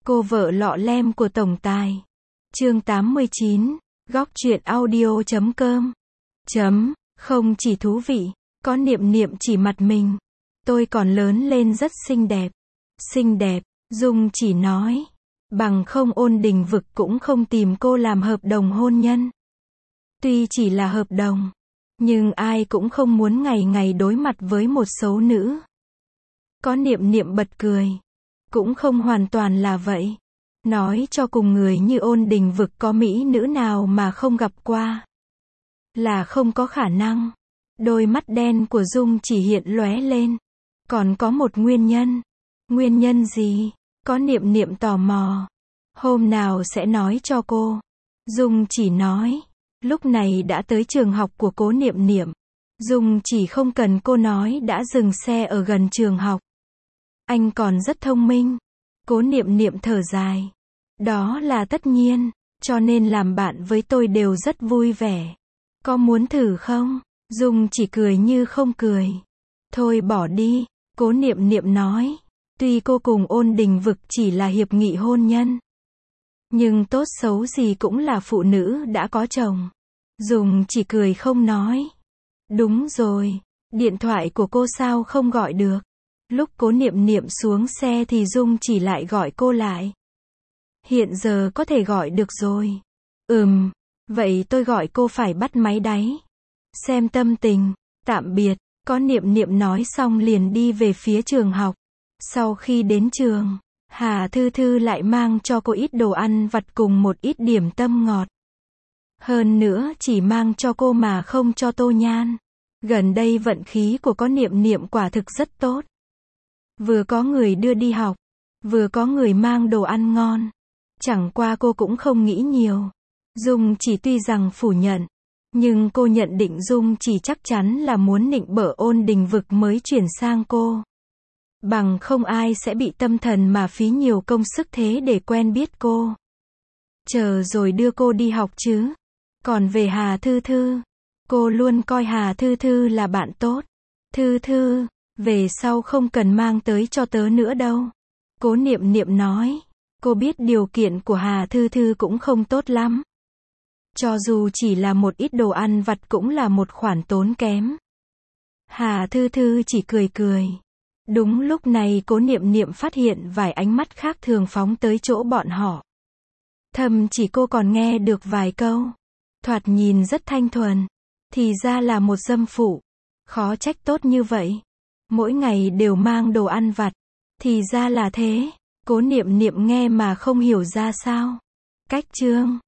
Cô vợ lọ lem của tổng tài. Chương 89, góc truyện audio.com. Không chỉ thú vị, có Niệm Niệm chỉ mặt mình. Tôi còn lớn lên rất xinh đẹp. Xinh đẹp, Dung chỉ nói. Bằng không Ôn Đình Vực cũng không tìm cô làm hợp đồng hôn nhân. Tuy chỉ là hợp đồng, nhưng ai cũng không muốn ngày ngày đối mặt với một xấu nữ. Có Niệm Niệm bật cười. Cũng không hoàn toàn là vậy. Nói cho cùng người như Ôn Đình Vực có mỹ nữ nào mà không gặp qua. Là không có khả năng. Đôi mắt đen của Dung chỉ hiện lóe lên. Còn có một nguyên nhân. Nguyên nhân gì? Có Niệm Niệm tò mò. Hôm nào sẽ nói cho cô. Dung chỉ nói. Lúc này đã tới trường học của cố Niệm Niệm. Dung chỉ không cần cô nói đã dừng xe ở gần trường học. Anh còn rất thông minh. Cố Niệm Niệm thở dài. Đó là tất nhiên, cho nên làm bạn với tôi đều rất vui vẻ. Có muốn thử không? Dung chỉ cười như không cười. Thôi bỏ đi, Cố Niệm Niệm nói. Tuy cô cùng Ôn Đình Vực chỉ là hiệp nghị hôn nhân, nhưng tốt xấu gì cũng là phụ nữ đã có chồng. Dung chỉ cười không nói. Đúng rồi, điện thoại của cô sao không gọi được? Lúc Cố Niệm Niệm xuống xe thì Dung chỉ lại gọi cô lại. Hiện giờ có thể gọi được rồi. Vậy tôi gọi cô phải bắt máy đáy. Xem tâm tình, tạm biệt. Có Niệm Niệm nói xong liền đi về phía trường học. Sau khi đến trường, Hà Thư Thư lại mang cho cô ít đồ ăn vặt cùng một ít điểm tâm ngọt. Hơn nữa chỉ mang cho cô mà không cho Tô Nhan. Gần đây vận khí của Có Niệm Niệm quả thực rất tốt. Vừa có người đưa đi học, vừa có người mang đồ ăn ngon. Chẳng qua cô cũng không nghĩ nhiều. Dung chỉ tuy rằng phủ nhận, nhưng cô nhận định Dung chỉ chắc chắn là muốn nịnh bợ Ôn Đình Vực mới chuyển sang cô. Bằng không ai sẽ bị tâm thần mà phí nhiều công sức thế để quen biết cô. Chờ rồi đưa cô đi học chứ. Còn về Hà Thư Thư, cô luôn coi Hà Thư Thư là bạn tốt. Thư Thư, về sau không cần mang tới cho tớ nữa đâu. Cố Niệm Niệm nói. Cô biết điều kiện của Hà Thư Thư cũng không tốt lắm. Cho dù chỉ là một ít đồ ăn vặt cũng là một khoản tốn kém. Hà Thư Thư chỉ cười cười. Đúng lúc này Cố Niệm Niệm phát hiện vài ánh mắt khác thường phóng tới chỗ bọn họ. Thầm chỉ cô còn nghe được vài câu. Thoạt nhìn rất thanh thuần. Thì ra là một dâm phụ. Khó trách tốt như vậy. Mỗi ngày đều mang đồ ăn vặt. Thì ra là thế. Cố Niệm Niệm nghe mà không hiểu ra sao. Cách chương